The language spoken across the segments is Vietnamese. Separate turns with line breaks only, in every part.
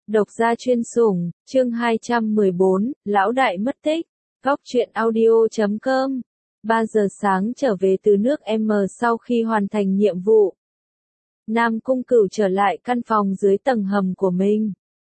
Độc gia chuyên sủng, chương 214, Lão đại mất tích. Góc truyện audio.com. 3 giờ sáng trở về từ nước M sau khi hoàn thành nhiệm vụ. Nam Cung Cửu trở lại căn phòng dưới tầng hầm của mình.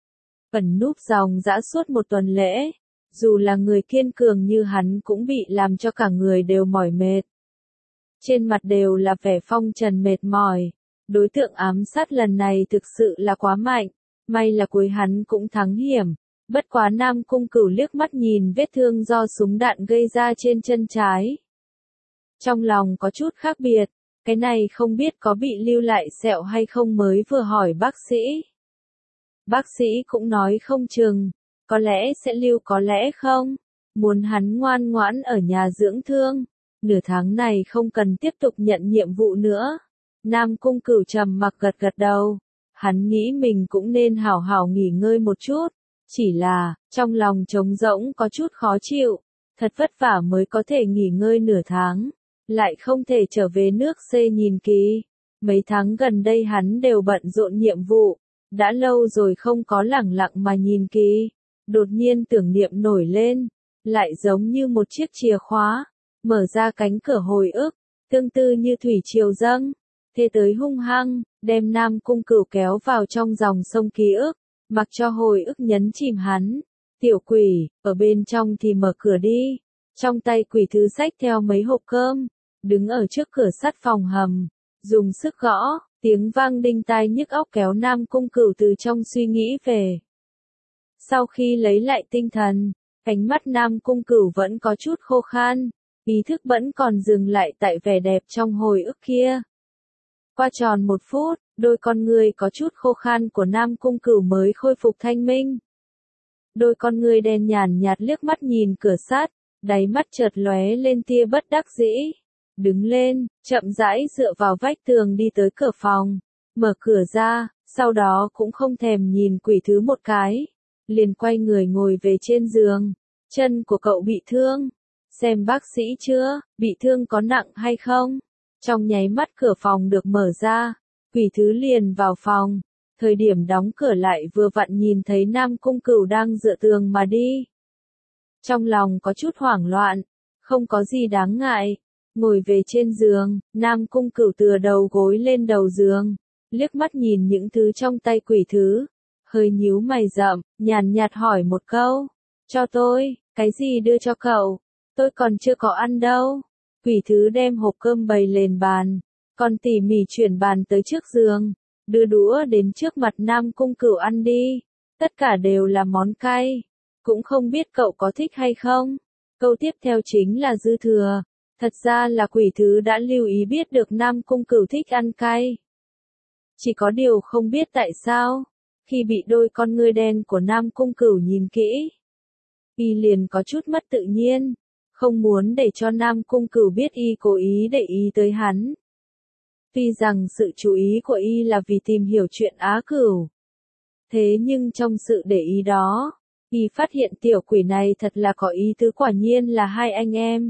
Ẩn núp dòng dã suốt một tuần lễ. Dù là người kiên cường như hắn cũng bị làm cho cả người đều mỏi mệt. Trên mặt đều là vẻ phong trần mệt mỏi. Đối tượng ám sát lần này thực sự là quá mạnh. May là cuối hắn cũng thắng hiểm. Bất quá Nam Cung Cửu liếc mắt nhìn vết thương do súng đạn gây ra trên chân trái. Trong lòng có chút khác biệt. Cái này không biết có bị lưu lại sẹo hay không mới vừa hỏi bác sĩ. Bác sĩ cũng nói không chừng. Có lẽ sẽ lưu có lẽ không. Muốn hắn ngoan ngoãn ở nhà dưỡng thương. Nửa tháng này không cần tiếp tục nhận nhiệm vụ nữa. Nam Cung Cửu trầm mặc gật gật đầu. Hắn nghĩ mình cũng nên hảo hảo nghỉ ngơi một chút. Chỉ là, trong lòng trống rỗng có chút khó chịu. Thật vất vả mới có thể nghỉ ngơi nửa tháng. Lại không thể trở về nước C nhìn kỹ. Mấy tháng gần đây hắn đều bận rộn nhiệm vụ. Đã lâu rồi không có lẳng lặng mà nhìn kỹ. Đột nhiên tưởng niệm nổi lên. Lại giống như một chiếc chìa khóa. Mở ra cánh cửa hồi ức. Tương tư như thủy triều dâng. Thế tới hung hăng, đem Nam Cung Cửu kéo vào trong dòng sông ký ức, mặc cho hồi ức nhấn chìm hắn. Tiểu quỷ, ở bên trong thì mở cửa đi. Trong tay quỷ thứ xách theo mấy hộp cơm, đứng ở trước cửa sắt phòng hầm, dùng sức gõ, tiếng vang đinh tai nhức óc kéo Nam Cung Cửu từ trong suy nghĩ về. Sau khi lấy lại tinh thần, ánh mắt Nam Cung Cửu vẫn có chút khô khan, ý thức vẫn còn dừng lại tại vẻ đẹp trong hồi ức kia. Qua tròn 1 phút, đôi con người có chút khô khan của Nam Cung Cửu mới khôi phục thanh minh. Đôi con người đen nhàn nhạt liếc mắt nhìn cửa sắt, đáy mắt chợt lóe lên tia bất đắc dĩ. Đứng lên, chậm rãi dựa vào vách tường đi tới cửa phòng, mở cửa ra, sau đó cũng không thèm nhìn quỷ thứ một cái. Liền quay người ngồi về trên giường. Chân của cậu bị thương. Xem bác sĩ chưa, bị thương có nặng hay không? Trong nháy mắt cửa phòng được mở ra, quỷ thứ liền vào phòng. Thời điểm đóng cửa lại vừa vặn nhìn thấy Nam Cung Cửu đang dựa tường mà đi. Trong lòng có chút hoảng loạn, không có gì đáng ngại. Ngồi về trên giường, Nam Cung Cửu tựa đầu gối lên đầu giường, liếc mắt nhìn những thứ trong tay quỷ thứ. Hơi nhíu mày rậm, nhàn nhạt hỏi một câu. Cho tôi, cái gì đưa cho cậu? Tôi còn chưa có ăn đâu. Quỷ thứ đem hộp cơm bày lên bàn, còn tỉ mỉ chuyển bàn tới trước giường, đưa đũa đến trước mặt Nam Cung Cửu ăn đi. Tất cả đều là món cay, cũng không biết cậu có thích hay không. Câu tiếp theo chính là dư thừa. Thật ra là quỷ thứ đã lưu ý biết được Nam Cung Cửu thích ăn cay. Chỉ có điều không biết tại sao, khi bị đôi con ngươi đen của Nam Cung Cửu nhìn kỹ, y liền có chút mất tự nhiên. Không muốn để cho Nam Cung Cửu biết y cố ý để ý tới hắn. Tuy rằng sự chú ý của y là vì tìm hiểu chuyện Á Cửu. Thế nhưng trong sự để ý đó, y phát hiện tiểu quỷ này thật là có ý tứ, quả nhiên là hai anh em.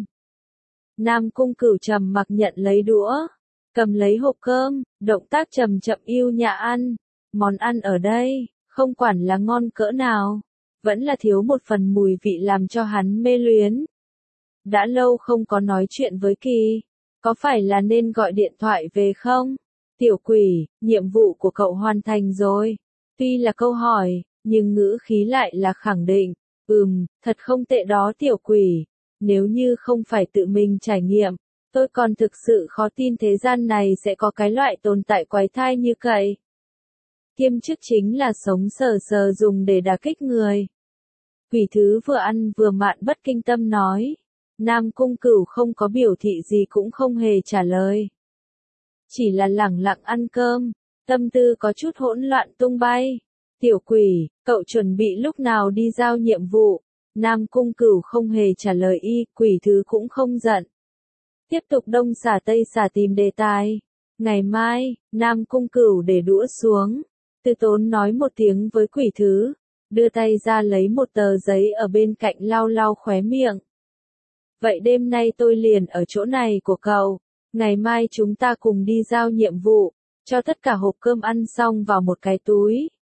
Nam Cung Cửu trầm mặc nhận lấy đũa, cầm lấy hộp cơm, động tác chậm chậm yêu nhã ăn. Món ăn ở đây, không quản là ngon cỡ nào, vẫn là thiếu một phần mùi vị làm cho hắn mê luyến. Đã lâu không có nói chuyện với Kỳ, có phải là nên gọi điện thoại về không? Tiểu quỷ, nhiệm vụ của cậu hoàn thành rồi. Tuy là câu hỏi, nhưng ngữ khí lại là khẳng định. Thật không tệ đó tiểu quỷ. Nếu như không phải tự mình trải nghiệm, tôi còn thực sự khó tin thế gian này sẽ có cái loại tồn tại quái thai như cậy. Kiêm chức chính là sống sờ sờ dùng để đả kích người. Quỷ thứ vừa ăn vừa mạn bất kinh tâm nói. Nam Cung Cửu không có biểu thị gì cũng không hề trả lời. Chỉ là lẳng lặng ăn cơm, tâm tư có chút hỗn loạn tung bay. Tiểu quỷ, cậu chuẩn bị lúc nào đi giao nhiệm vụ? Nam Cung Cửu không hề trả lời y, quỷ thứ cũng không giận. Tiếp tục đông xả tây xả tìm đề tài. Ngày mai, Nam Cung Cửu để đũa xuống. Từ tốn nói một tiếng với quỷ thứ. Đưa tay ra lấy một tờ giấy ở bên cạnh lau lau khóe miệng. Vậy đêm nay tôi liền ở chỗ này của cậu. Ngày mai chúng ta cùng đi giao nhiệm vụ. Cho tất cả hộp cơm ăn xong vào một cái túi.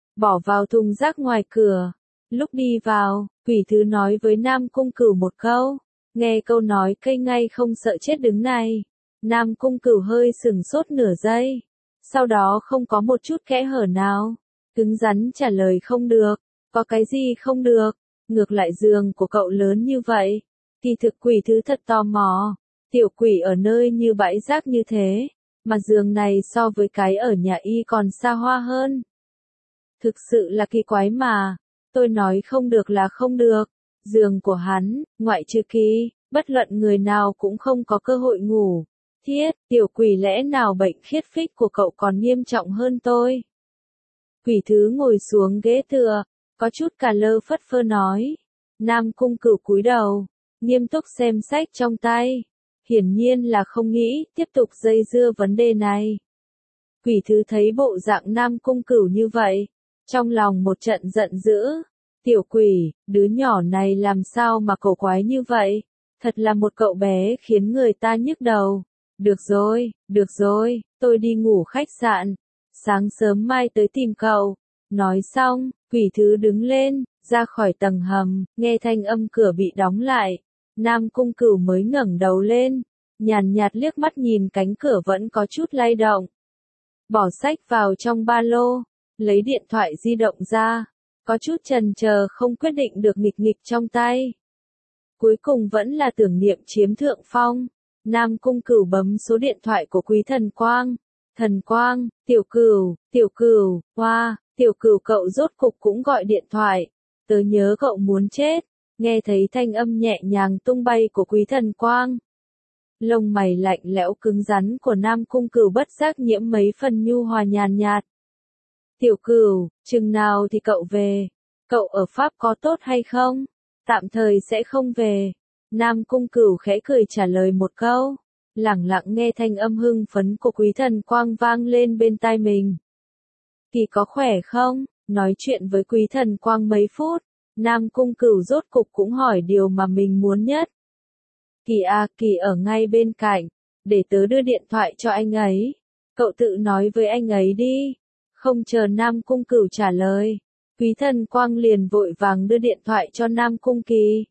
bỏ vào thùng rác ngoài cửa. Lúc đi vào, quỷ thứ nói với Nam Cung Cửu một câu. Nghe câu nói cây ngay không sợ chết đứng này. Nam Cung Cửu hơi sửng sốt nửa giây. Sau đó không có một chút kẽ hở nào. Cứng rắn trả lời không được. Có cái gì không được? Ngược lại giường của cậu lớn như vậy. Kỳ thực quỷ thứ thật tò mò. Tiểu quỷ ở nơi như bãi rác như thế. Mà giường này so với cái ở nhà y còn xa hoa hơn. Thực sự là kỳ quái mà. Tôi nói không được là không được. Giường của hắn, ngoại trừ Kỳ, bất luận người nào cũng không có cơ hội ngủ. Thiết, tiểu quỷ lẽ nào bệnh khiết phích của cậu còn nghiêm trọng hơn tôi? Quỷ thứ ngồi xuống ghế tựa, có chút cà lơ phất phơ nói. Nam Cung Cửu cúi đầu, nghiêm túc xem sách trong tay. Hiển nhiên là không nghĩ tiếp tục dây dưa vấn đề này. Quỷ thứ thấy bộ dạng Nam Cung Cửu như vậy, trong lòng một trận giận dữ. Tiểu quỷ, đứa nhỏ này làm sao mà cổ quái như vậy? Thật là một cậu bé khiến người ta nhức đầu. Được rồi, tôi đi ngủ khách sạn. Sáng sớm mai tới tìm cậu. Nói xong, quỷ thứ đứng lên, ra khỏi tầng hầm, nghe thanh âm cửa bị đóng lại. Nam Cung Cửu mới ngẩng đầu lên, nhàn nhạt liếc mắt nhìn cánh cửa vẫn có chút lay động. Bỏ sách vào trong ba lô, lấy điện thoại di động ra, có chút chần chờ không quyết định được nghịch nghịch trong tay. Cuối cùng vẫn là tưởng niệm chiếm thượng phong. Nam Cung Cửu bấm số điện thoại của Quý Thần Quang. Thần Quang, tiểu cửu, hoa, tiểu cửu cậu rốt cục cũng gọi điện thoại. Tớ nhớ cậu muốn chết. Nghe thấy thanh âm nhẹ nhàng tung bay của Quý Thần Quang. Lông mày lạnh lẽo cứng rắn của Nam Cung Cửu bất giác nhiễm mấy phần nhu hòa nhàn nhạt. Tiểu Cửu, chừng nào thì cậu về? Cậu ở Pháp có tốt hay không? Tạm thời sẽ không về. Nam Cung Cửu khẽ cười trả lời một câu. Lẳng lặng nghe thanh âm hưng phấn của Quý Thần Quang vang lên bên tai mình. Kỳ có khỏe không? Nói chuyện với Quý Thần Quang mấy phút, Nam Cung Cửu rốt cục cũng hỏi điều mà mình muốn nhất. Kỳ à, Kỳ ở ngay bên cạnh, để tớ đưa điện thoại cho anh ấy. Cậu tự nói với anh ấy đi. Không chờ Nam Cung Cửu trả lời, Quý Thần Quang liền vội vàng đưa điện thoại cho Nam Cung Kỳ.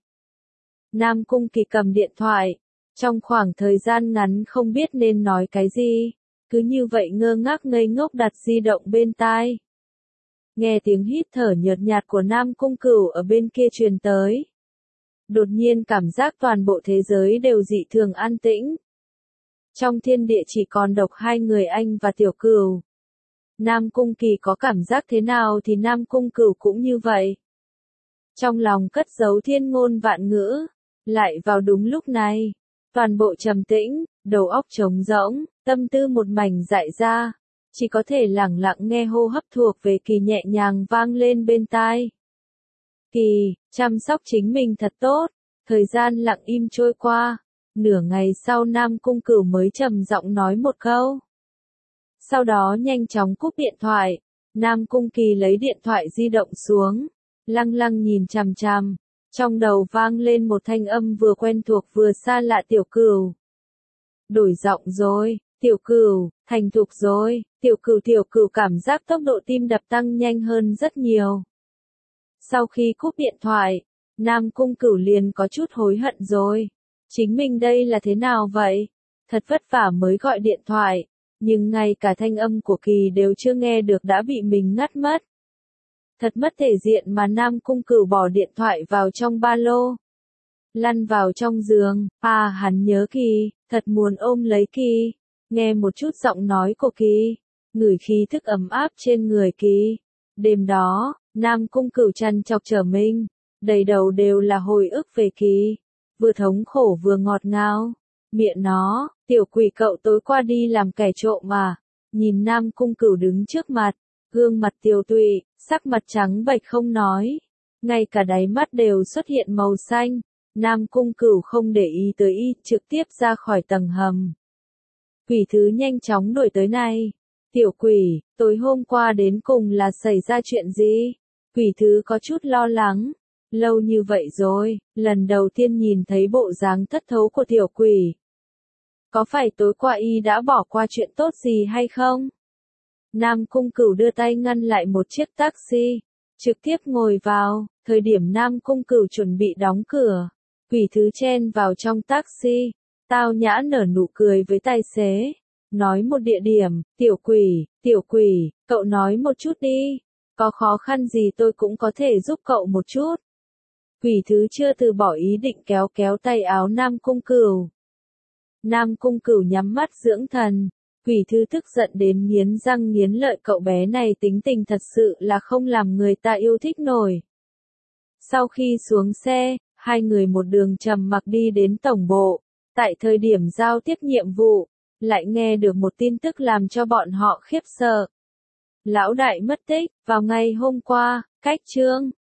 Nam Cung Kỳ cầm điện thoại, trong khoảng thời gian ngắn không biết nên nói cái gì, cứ như vậy ngơ ngác ngây ngốc đặt di động bên tai. Nghe tiếng hít thở nhợt nhạt của Nam Cung Cửu ở bên kia truyền tới. Đột nhiên cảm giác toàn bộ thế giới đều dị thường an tĩnh. Trong thiên địa chỉ còn độc hai người anh và Tiểu Cửu. Nam Cung Kỳ có cảm giác thế nào thì Nam Cung Cửu cũng như vậy. Trong lòng cất giấu thiên ngôn vạn ngữ, lại vào đúng lúc này, toàn bộ trầm tĩnh, đầu óc trống rỗng, tâm tư một mảnh dại ra, chỉ có thể lẳng lặng nghe hô hấp thuộc về Kỳ nhẹ nhàng vang lên bên tai. Kỳ, chăm sóc chính mình thật tốt. Thời gian lặng im trôi qua, nửa ngày sau Nam Cung Cửu mới trầm giọng nói một câu. Sau đó nhanh chóng cúp điện thoại, Nam Cung Kỳ lấy điện thoại di động xuống, lăng lăng nhìn chằm chằm, trong đầu vang lên một thanh âm vừa quen thuộc vừa xa lạ. Tiểu Cửu. Đổi giọng rồi, Tiểu Cửu, thành thục rồi, Tiểu Cửu cảm giác tốc độ tim đập tăng nhanh hơn rất nhiều. Sau khi cúp điện thoại, Nam Cung Cửu liền có chút hối hận rồi. Chính mình đây là thế nào vậy? Thật vất vả mới gọi điện thoại, nhưng ngay cả thanh âm của Kỳ đều chưa nghe được đã bị mình ngắt mất. Thật mất thể diện mà Nam Cung Cửu bỏ điện thoại vào trong ba lô. Lăn vào trong giường, hắn nhớ Kỳ, thật muốn ôm lấy Kỳ. Nghe một chút giọng nói của Kỳ, ngửi khí thức ấm áp trên người Kỳ. Đêm đó, Nam Cung Cửu trằn trọc trở mình, đầy đầu đều là hồi ức về Kỳ, vừa thống khổ vừa ngọt ngào. Miệng nó, tiểu quỷ cậu tối qua đi làm kẻ trộm mà. Nhìn Nam Cung Cửu đứng trước mặt, gương mặt tiều tụy, sắc mặt trắng bệch không nói, ngay cả đáy mắt đều xuất hiện màu xanh. Nam Cung Cửu không để ý tới trực tiếp ra khỏi tầng hầm. Quỷ thứ nhanh chóng đuổi tới này. Tiểu quỷ, tối hôm qua đến cùng là xảy ra chuyện gì? Quỷ thứ có chút lo lắng. Lâu như vậy rồi, lần đầu tiên nhìn thấy bộ dáng thất thố của tiểu quỷ. Có phải tối qua đã bỏ qua chuyện tốt gì hay không? Nam Cung Cửu đưa tay ngăn lại một chiếc taxi, trực tiếp ngồi vào, thời điểm Nam Cung Cửu chuẩn bị đóng cửa, Quỷ Thứ chen vào trong taxi, tao nhã nở nụ cười với tài xế, nói một địa điểm, tiểu quỷ, cậu nói một chút đi, có khó khăn gì tôi cũng có thể giúp cậu một chút. Quỷ Thứ chưa từ bỏ ý định kéo kéo tay áo Nam Cung Cửu. Nam Cung Cửu nhắm mắt dưỡng thần, Quỷ Thứ tức giận đến nghiến răng nghiến lợi, cậu bé này tính tình thật sự là không làm người ta yêu thích nổi. Sau khi xuống xe, hai người một đường trầm mặc đi đến tổng bộ, tại thời điểm giao tiếp nhiệm vụ, lại nghe được một tin tức làm cho bọn họ khiếp sợ. Lão đại mất tích, vào ngày hôm qua, cách Trương